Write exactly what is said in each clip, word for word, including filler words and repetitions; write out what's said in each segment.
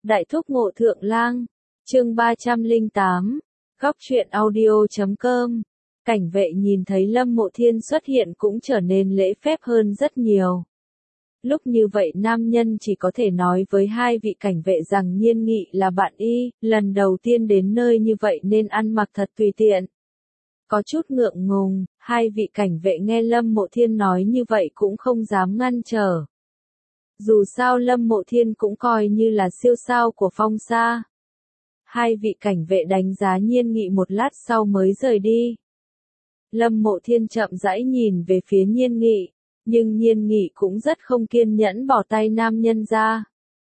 Đại thúc ngộ thượng lang, chương ba trăm lẻ tám, góc truyện audio chấm com. Cảnh vệ nhìn thấy Lâm Mộ Thiên xuất hiện cũng trở nên lễ phép hơn rất nhiều. Lúc như vậy nam nhân chỉ có thể nói với hai vị cảnh vệ rằng Nhiên Nghị là bạn y, lần đầu tiên đến nơi như vậy nên ăn mặc thật tùy tiện. Có chút ngượng ngùng, hai vị cảnh vệ nghe Lâm Mộ Thiên nói như vậy cũng không dám ngăn trở. Dù sao Lâm Mộ Thiên cũng coi như là siêu sao của Phong Sa. Hai vị cảnh vệ đánh giá Nhiên Nghị một lát sau mới rời đi. Lâm Mộ Thiên chậm rãi nhìn về phía Nhiên Nghị, nhưng Nhiên Nghị cũng rất không kiên nhẫn bỏ tay nam nhân ra.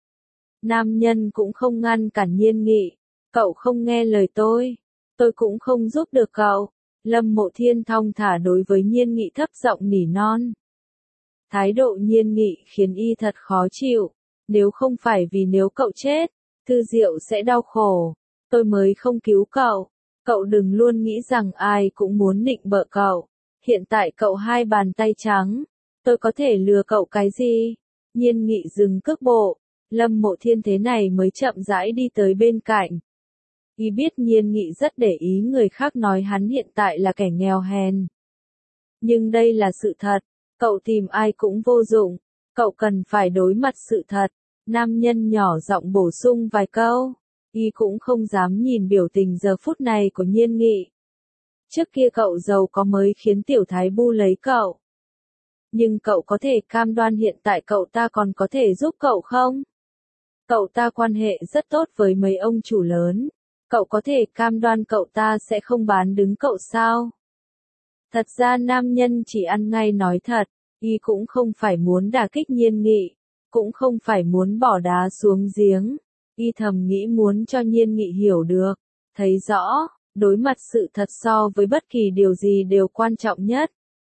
Nam nhân cũng không ngăn cản Nhiên Nghị, cậu không nghe lời tôi, tôi cũng không giúp được cậu. Lâm Mộ Thiên thong thả đối với Nhiên Nghị thấp giọng nỉ non. Thái độ Nhiên Nghị khiến y thật khó chịu, nếu không phải vì nếu cậu chết, Thư Diệu sẽ đau khổ, tôi mới không cứu cậu. Cậu đừng luôn nghĩ rằng ai cũng muốn nịnh bợ cậu. Hiện tại cậu hai bàn tay trắng, tôi có thể lừa cậu cái gì? Nhiên Nghị dừng cước bộ, Lâm Mộ Thiên thế này mới chậm rãi đi tới bên cạnh. Y biết Nhiên Nghị rất để ý người khác nói hắn hiện tại là kẻ nghèo hèn. Nhưng đây là sự thật, cậu tìm ai cũng vô dụng, cậu cần phải đối mặt sự thật. Nam nhân nhỏ giọng bổ sung vài câu. Y cũng không dám nhìn biểu tình giờ phút này của Nhiên Nghị. Trước kia cậu giàu có mới khiến tiểu thái bu lấy cậu. Nhưng cậu có thể cam đoan hiện tại cậu ta còn có thể giúp cậu không? Cậu ta quan hệ rất tốt với mấy ông chủ lớn. Cậu có thể cam đoan cậu ta sẽ không bán đứng cậu sao? Thật ra nam nhân chỉ ăn ngay nói thật. Y cũng không phải muốn đả kích Nhiên Nghị, cũng không phải muốn bỏ đá xuống giếng. Y thầm nghĩ muốn cho Nhiên Nghị hiểu được, thấy rõ, đối mặt sự thật so với bất kỳ điều gì đều quan trọng nhất.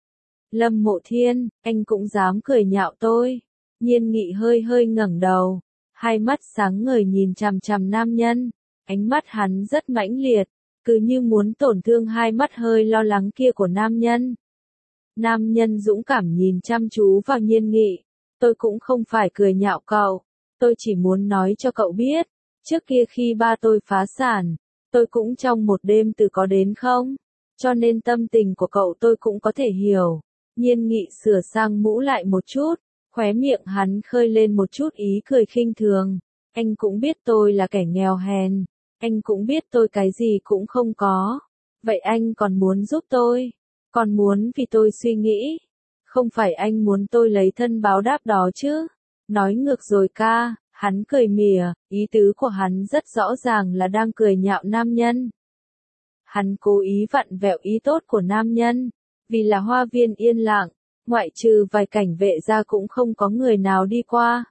Lâm Mộ Thiên, anh cũng dám cười nhạo tôi. Nhiên Nghị hơi hơi ngẩng đầu, hai mắt sáng ngời nhìn chằm chằm nam nhân, ánh mắt hắn rất mãnh liệt, cứ như muốn tổn thương hai mắt hơi lo lắng kia của nam nhân. Nam nhân dũng cảm nhìn chăm chú vào Nhiên Nghị, tôi cũng không phải cười nhạo cậu. Tôi chỉ muốn nói cho cậu biết, trước kia khi ba tôi phá sản, tôi cũng trong một đêm từ có đến không, cho nên tâm tình của cậu tôi cũng có thể hiểu. Nhiên Nghị sửa sang mũ lại một chút, khóe miệng hắn khơi lên một chút ý cười khinh thường. Anh cũng biết tôi là kẻ nghèo hèn, anh cũng biết tôi cái gì cũng không có. Vậy anh còn muốn giúp tôi, còn muốn vì tôi suy nghĩ, không phải anh muốn tôi lấy thân báo đáp đó chứ? Nói ngược rồi ca, hắn cười mỉa, ý tứ của hắn rất rõ ràng là đang cười nhạo nam nhân. Hắn cố ý vặn vẹo ý tốt của nam nhân, vì là hoa viên yên lặng, ngoại trừ vài cảnh vệ ra cũng không có người nào đi qua.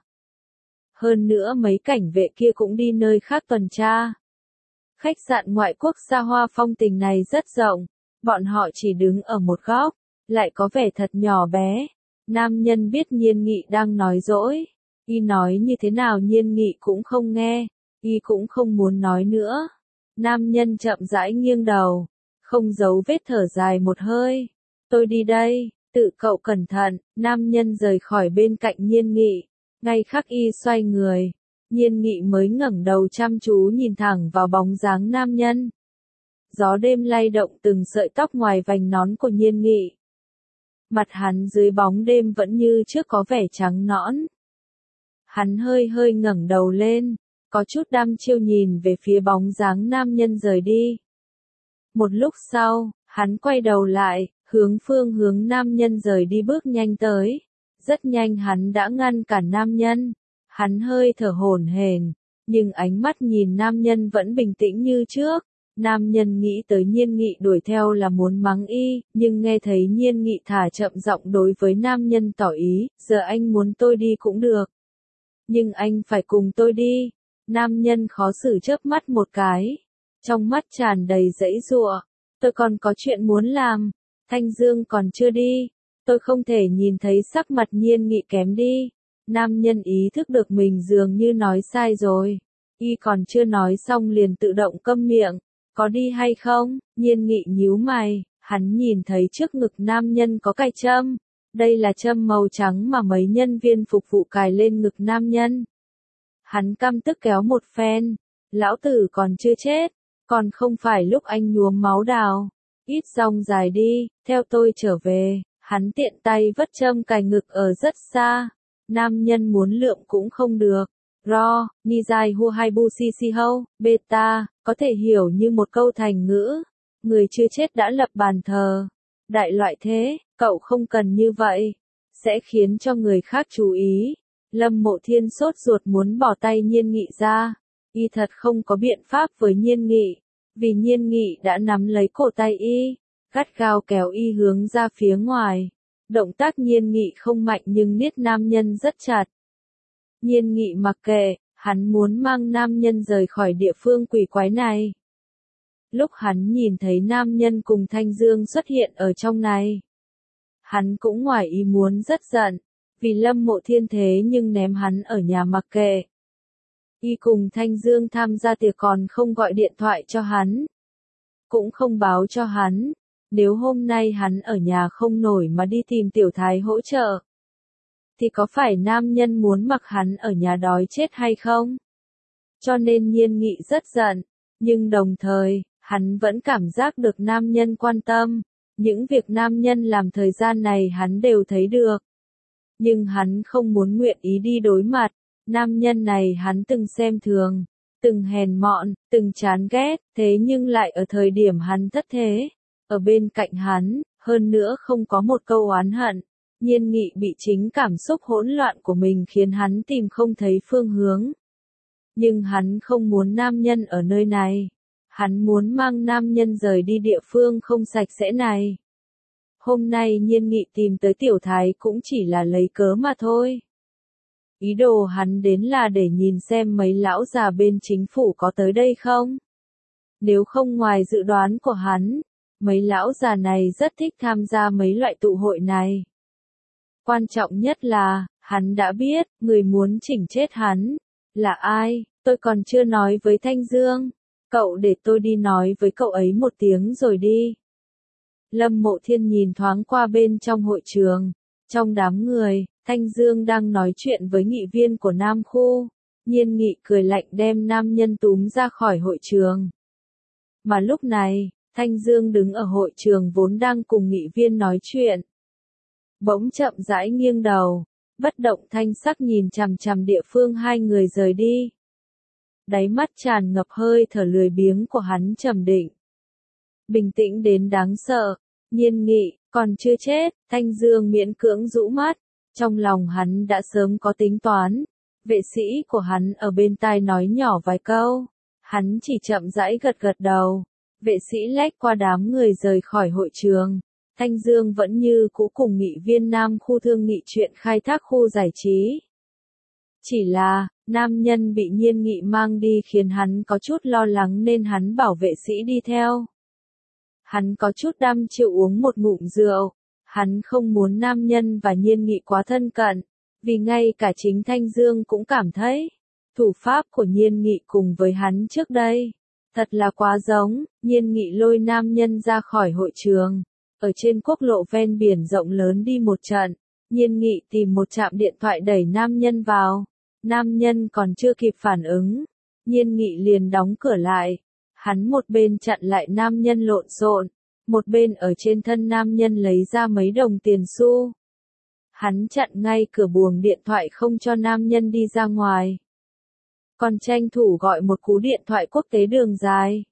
Hơn nữa mấy cảnh vệ kia cũng đi nơi khác tuần tra. Khách sạn ngoại quốc xa hoa phong tình này rất rộng, bọn họ chỉ đứng ở một góc, lại có vẻ thật nhỏ bé. Nam nhân biết Nhiên Nghị đang nói dỗi, y nói như thế nào Nhiên Nghị cũng không nghe, y cũng không muốn nói nữa. Nam nhân chậm rãi nghiêng đầu, không giấu vết thở dài một hơi. Tôi đi đây, tự cậu cẩn thận. Nam nhân rời khỏi bên cạnh Nhiên Nghị, ngay khắc y xoay người. Nhiên Nghị mới ngẩng đầu chăm chú nhìn thẳng vào bóng dáng nam nhân. Gió đêm lay động từng sợi tóc ngoài vành nón của Nhiên Nghị. Mặt hắn dưới bóng đêm vẫn như trước có vẻ trắng nõn. Hắn hơi hơi ngẩng đầu lên, có chút đăm chiêu nhìn về phía bóng dáng nam nhân rời đi. Một lúc sau, hắn quay đầu lại, hướng phương hướng nam nhân rời đi bước nhanh tới. Rất nhanh hắn đã ngăn cản nam nhân. Hắn hơi thở hổn hển, nhưng ánh mắt nhìn nam nhân vẫn bình tĩnh như trước. Nam nhân nghĩ tới Nhiên Nghị đuổi theo là muốn mắng y, nhưng nghe thấy Nhiên Nghị thả chậm giọng đối với nam nhân tỏ ý, giờ anh muốn tôi đi cũng được. Nhưng anh phải cùng tôi đi. Nam nhân khó xử chớp mắt một cái. Trong mắt tràn đầy giãy giụa. Tôi còn có chuyện muốn làm. Thanh Dương còn chưa đi. Tôi không thể nhìn thấy sắc mặt Nhiên Nghị kém đi. Nam nhân ý thức được mình dường như nói sai rồi. Y còn chưa nói xong liền tự động câm miệng. Có đi hay không? Nhiên Nghị nhíu mày, hắn nhìn thấy trước ngực nam nhân có cài châm. Đây là châm màu trắng mà mấy nhân viên phục vụ cài lên ngực nam nhân. Hắn căm tức kéo một phen, lão tử còn chưa chết, còn không phải lúc anh nhuốm máu đào. Ít rong dài đi, theo tôi trở về. Hắn tiện tay vất châm cài ngực ở rất xa. Nam nhân muốn lượm cũng không được. Ro, Nizai hu hai bu si si hâu, beta, có thể hiểu như một câu thành ngữ. Người chưa chết đã lập bàn thờ. Đại loại thế, cậu không cần như vậy. Sẽ khiến cho người khác chú ý. Lâm Mộ Thiên sốt ruột muốn bỏ tay Nhiên Nghị ra. Y thật không có biện pháp với Nhiên Nghị. Vì Nhiên Nghị đã nắm lấy cổ tay y. Gắt gao kéo y hướng ra phía ngoài. Động tác Nhiên Nghị không mạnh nhưng niết nam nhân rất chặt. Nhiên Nghị mặc kệ, hắn muốn mang nam nhân rời khỏi địa phương quỷ quái này. Lúc hắn nhìn thấy nam nhân cùng Thanh Dương xuất hiện ở trong này, hắn cũng ngoài ý muốn rất giận, vì Lâm Mộ Thiên thế nhưng ném hắn ở nhà mặc kệ. Y cùng Thanh Dương tham gia tiệc còn không gọi điện thoại cho hắn, cũng không báo cho hắn. Nếu hôm nay hắn ở nhà không nổi mà đi tìm Tiểu Thái hỗ trợ, thì có phải nam nhân muốn mặc hắn ở nhà đói chết hay không? Cho nên Nhiên Nghị rất giận, nhưng đồng thời, hắn vẫn cảm giác được nam nhân quan tâm. Những việc nam nhân làm thời gian này hắn đều thấy được. Nhưng hắn không muốn nguyện ý đi đối mặt. Nam nhân này hắn từng xem thường, từng hèn mọn, từng chán ghét, thế nhưng lại ở thời điểm hắn thất thế. Ở bên cạnh hắn, hơn nữa không có một câu oán hận. Nhiên Nghị bị chính cảm xúc hỗn loạn của mình khiến hắn tìm không thấy phương hướng. Nhưng hắn không muốn nam nhân ở nơi này. Hắn muốn mang nam nhân rời đi địa phương không sạch sẽ này. Hôm nay Nhiên Nghị tìm tới Tiểu Thái cũng chỉ là lấy cớ mà thôi. Ý đồ hắn đến là để nhìn xem mấy lão già bên chính phủ có tới đây không. Nếu không ngoài dự đoán của hắn, mấy lão già này rất thích tham gia mấy loại tụ hội này. Quan trọng nhất là, hắn đã biết, người muốn chỉnh chết hắn, là ai, tôi còn chưa nói với Thanh Dương. Cậu để tôi đi nói với cậu ấy một tiếng rồi đi. Lâm Mộ Thiên nhìn thoáng qua bên trong hội trường. Trong đám người, Thanh Dương đang nói chuyện với nghị viên của Nam Khu. Nhiên Nghị cười lạnh đem nam nhân túm ra khỏi hội trường. Mà lúc này, Thanh Dương đứng ở hội trường vốn đang cùng nghị viên nói chuyện. Bỗng chậm rãi nghiêng đầu, bất động thanh sắc nhìn chằm chằm địa phương hai người rời đi. Đáy mắt tràn ngập hơi thở lười biếng của hắn trầm định. Bình tĩnh đến đáng sợ. Nhiên Nghị, còn chưa chết. Thanh Dương miễn cưỡng rũ mắt. Trong lòng hắn đã sớm có tính toán. Vệ sĩ của hắn ở bên tai nói nhỏ vài câu. Hắn chỉ chậm rãi gật gật đầu. Vệ sĩ lách qua đám người rời khỏi hội trường. Thanh Dương vẫn như cũ cùng nghị viên Nam Khu thương nghị chuyện khai thác khu giải trí. Chỉ là, nam nhân bị Nhiên Nghị mang đi khiến hắn có chút lo lắng nên hắn bảo vệ sĩ đi theo. Hắn có chút đăm chiêu uống một ngụm rượu. Hắn không muốn nam nhân và Nhiên Nghị quá thân cận, vì ngay cả chính Thanh Dương cũng cảm thấy, thủ pháp của Nhiên Nghị cùng với hắn trước đây, thật là quá giống. Nhiên Nghị lôi nam nhân ra khỏi hội trường, ở trên quốc lộ ven biển rộng lớn đi một trận. Nhiên Nghị tìm một trạm điện thoại đẩy nam nhân vào. Nam nhân còn chưa kịp phản ứng, Nhiên Nghị liền đóng cửa lại. Hắn một bên chặn lại nam nhân lộn xộn, một bên ở trên thân nam nhân lấy ra mấy đồng tiền xu. Hắn chặn ngay cửa buồng điện thoại không cho nam nhân đi ra ngoài. Còn tranh thủ gọi một cú điện thoại quốc tế đường dài.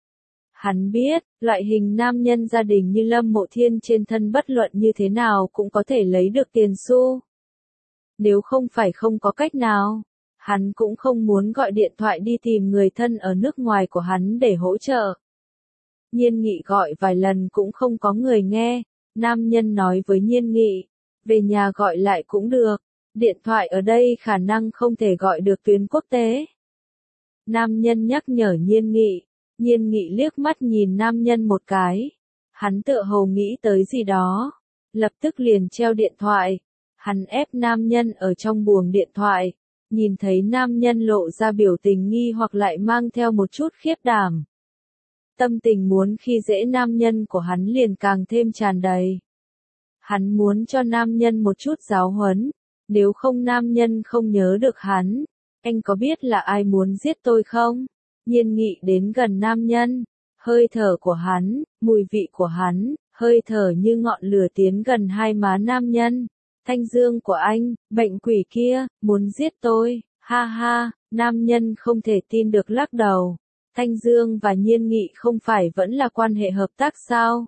Hắn biết, loại hình nam nhân gia đình như Lâm Mộ Thiên trên thân bất luận như thế nào cũng có thể lấy được tiền xu. Nếu không phải không có cách nào, hắn cũng không muốn gọi điện thoại đi tìm người thân ở nước ngoài của hắn để hỗ trợ. Nhiên Nghị gọi vài lần cũng không có người nghe. Nam nhân nói với Nhiên Nghị, về nhà gọi lại cũng được. Điện thoại ở đây khả năng không thể gọi được tuyến quốc tế. Nam nhân nhắc nhở Nhiên Nghị. Nhiên Nghị liếc mắt nhìn nam nhân một cái. Hắn tựa hồ nghĩ tới gì đó. Lập tức liền treo điện thoại. Hắn ép nam nhân ở trong buồng điện thoại. Nhìn thấy nam nhân lộ ra biểu tình nghi hoặc lại mang theo một chút khiếp đảm. Tâm tình muốn khi dễ nam nhân của hắn liền càng thêm tràn đầy. Hắn muốn cho nam nhân một chút giáo huấn. Nếu không nam nhân không nhớ được hắn. Anh có biết là ai muốn giết tôi không? Nhiên Nghị đến gần nam nhân, hơi thở của hắn, mùi vị của hắn, hơi thở như ngọn lửa tiến gần hai má nam nhân. Thanh Dương của anh, bệnh quỷ kia, muốn giết tôi, ha ha, nam nhân không thể tin được lắc đầu. Thanh Dương và Nhiên Nghị không phải vẫn là quan hệ hợp tác sao?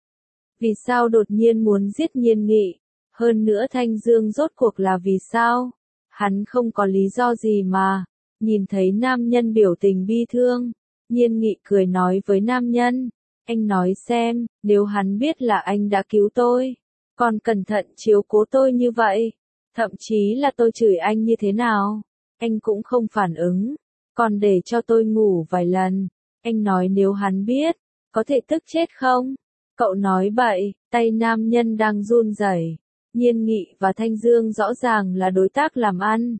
Vì sao đột nhiên muốn giết Nhiên Nghị? Hơn nữa Thanh Dương rốt cuộc là vì sao? Hắn không có lý do gì mà. Nhìn thấy nam nhân biểu tình bi thương, Nhiên Nghị cười nói với nam nhân, anh nói xem, nếu hắn biết là anh đã cứu tôi, còn cẩn thận chiếu cố tôi như vậy, thậm chí là tôi chửi anh như thế nào, anh cũng không phản ứng, còn để cho tôi ngủ vài lần, anh nói nếu hắn biết, có thể tức chết không? Cậu nói bậy, tay nam nhân đang run rẩy. Nhiên Nghị và Thanh Dương rõ ràng là đối tác làm ăn.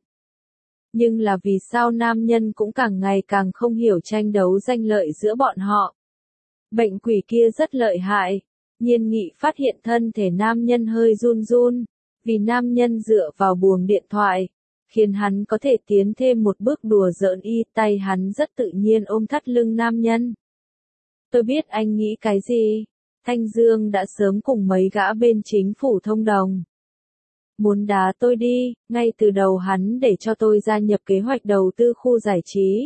Nhưng là vì sao nam nhân cũng càng ngày càng không hiểu tranh đấu danh lợi giữa bọn họ. Bệnh quỷ kia rất lợi hại. Nhiên Nghị phát hiện thân thể nam nhân hơi run run, vì nam nhân dựa vào buồng điện thoại, khiến hắn có thể tiến thêm một bước đùa giỡn y, tay hắn rất tự nhiên ôm thắt lưng nam nhân. Tôi biết anh nghĩ cái gì. Thanh Dương đã sớm cùng mấy gã bên chính phủ thông đồng. Muốn đá tôi đi, ngay từ đầu hắn để cho tôi gia nhập kế hoạch đầu tư khu giải trí.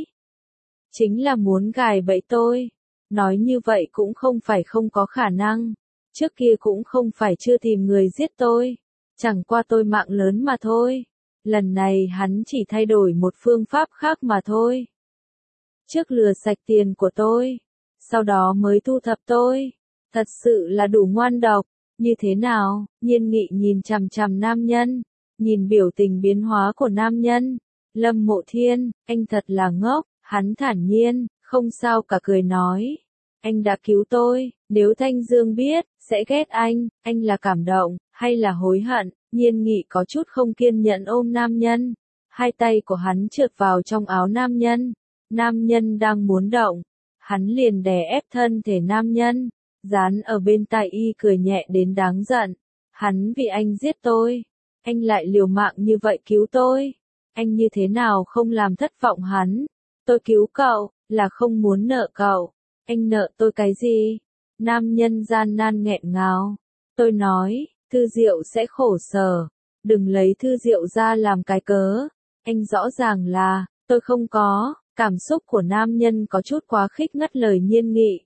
Chính là muốn gài bẫy tôi. Nói như vậy cũng không phải không có khả năng. Trước kia cũng không phải chưa tìm người giết tôi. Chẳng qua tôi mạng lớn mà thôi. Lần này hắn chỉ thay đổi một phương pháp khác mà thôi. Trước lừa sạch tiền của tôi. Sau đó mới thu thập tôi. Thật sự là đủ ngoan độc. Như thế nào? Nhiên Nghị nhìn chằm chằm nam nhân. Nhìn biểu tình biến hóa của nam nhân. Lâm Mộ Thiên, anh thật là ngốc. Hắn thản nhiên, không sao cả cười nói. Anh đã cứu tôi. Nếu Thanh Dương biết, sẽ ghét anh. Anh là cảm động, hay là hối hận? Nhiên Nghị có chút không kiên nhẫn ôm nam nhân. Hai tay của hắn trượt vào trong áo nam nhân. Nam nhân đang muốn động. Hắn liền đè ép thân thể nam nhân. Dán ở bên tai y cười nhẹ đến đáng giận. Hắn vì anh giết tôi. Anh lại liều mạng như vậy cứu tôi. Anh như thế nào không làm thất vọng hắn. Tôi cứu cậu, là không muốn nợ cậu. Anh nợ tôi cái gì? Nam nhân gian nan nghẹn ngào. Tôi nói, Thư Diệu sẽ khổ sở. Đừng lấy Thư Diệu ra làm cái cớ. Anh rõ ràng là, tôi không có. Cảm xúc của nam nhân có chút quá khích ngắt lời Nhiên Nghị.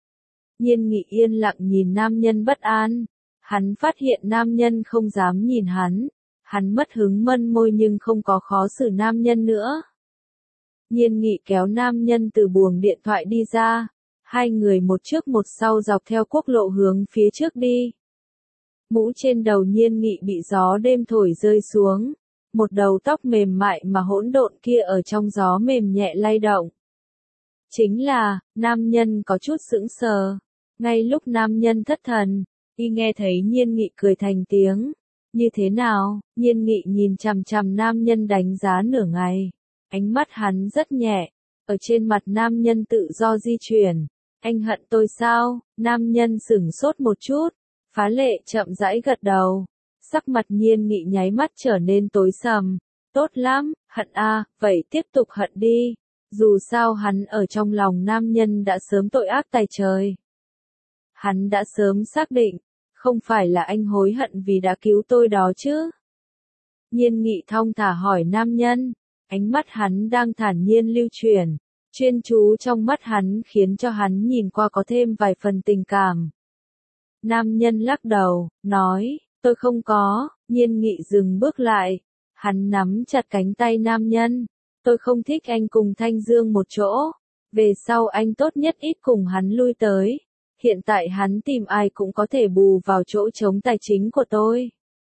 Nhiên Nghị yên lặng nhìn nam nhân bất an. Hắn phát hiện nam nhân không dám nhìn hắn. Hắn mất hứng mân môi nhưng không có khó xử nam nhân nữa. Nhiên Nghị kéo nam nhân từ buồng điện thoại đi ra. Hai người một trước một sau dọc theo quốc lộ hướng phía trước đi. Mũ trên đầu Nhiên Nghị bị gió đêm thổi rơi xuống. Một đầu tóc mềm mại mà hỗn độn kia ở trong gió mềm nhẹ lay động. Chính là, nam nhân có chút sững sờ. Ngay lúc nam nhân thất thần, y nghe thấy Nhiên Nghị cười thành tiếng. Như thế nào? Nhiên Nghị nhìn chằm chằm nam nhân đánh giá nửa ngày. Ánh mắt hắn rất nhẹ. Ở trên mặt nam nhân tự do di chuyển. Anh hận tôi sao? Nam nhân sửng sốt một chút. Phá Lệ chậm rãi gật đầu. Sắc mặt Nhiên Nghị nháy mắt trở nên tối sầm. Tốt lắm, hận a, vậy tiếp tục hận đi. Dù sao hắn ở trong lòng nam nhân đã sớm tội ác tày trời. Hắn đã sớm xác định, không phải là anh hối hận vì đã cứu tôi đó chứ. Nhiên Nghị thong thả hỏi nam nhân, ánh mắt hắn đang thản nhiên lưu chuyển, chuyên chú trong mắt hắn khiến cho hắn nhìn qua có thêm vài phần tình cảm. Nam nhân lắc đầu, nói, tôi không có. Nhiên Nghị dừng bước lại, hắn nắm chặt cánh tay nam nhân, tôi không thích anh cùng Thanh Dương một chỗ, về sau anh tốt nhất ít cùng hắn lui tới. Hiện tại hắn tìm ai cũng có thể bù vào chỗ trống tài chính của tôi.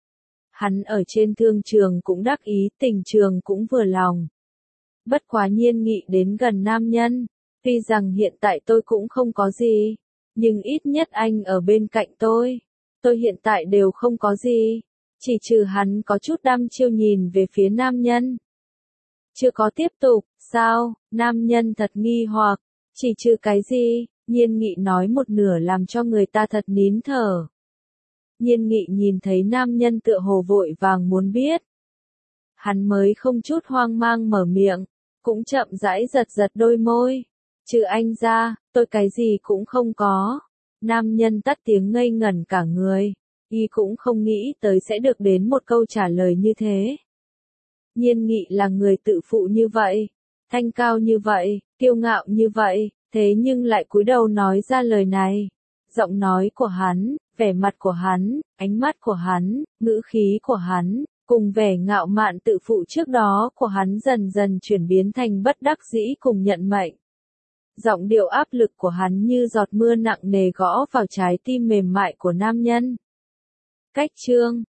Hắn ở trên thương trường cũng đắc ý, tình trường cũng vừa lòng. Bất quá Nhiên Nghị đến gần nam nhân, tuy rằng hiện tại tôi cũng không có gì, nhưng ít nhất anh ở bên cạnh tôi. Tôi hiện tại đều không có gì, chỉ trừ hắn có chút đăm chiêu nhìn về phía nam nhân. Chưa có tiếp tục, sao? Nam nhân thật nghi hoặc, chỉ trừ cái gì? Nhiên Nghị nói một nửa làm cho người ta thật nín thở. Nhiên Nghị nhìn thấy nam nhân tựa hồ vội vàng muốn biết. Hắn mới không chút hoang mang mở miệng, cũng chậm rãi giật giật đôi môi. Trừ anh ra, tôi cái gì cũng không có. Nam nhân tắt tiếng ngây ngẩn cả người. Y cũng không nghĩ tới sẽ được đến một câu trả lời như thế. Nhiên Nghị là người tự phụ như vậy, thanh cao như vậy, kiêu ngạo như vậy, thế nhưng lại cúi đầu nói ra lời này. Giọng nói của hắn, vẻ mặt của hắn, ánh mắt của hắn, ngữ khí của hắn, cùng vẻ ngạo mạn tự phụ trước đó của hắn dần dần chuyển biến thành bất đắc dĩ cùng nhận mệnh. Giọng điệu áp lực của hắn như giọt mưa nặng nề gõ vào trái tim mềm mại của nam nhân. Cách chương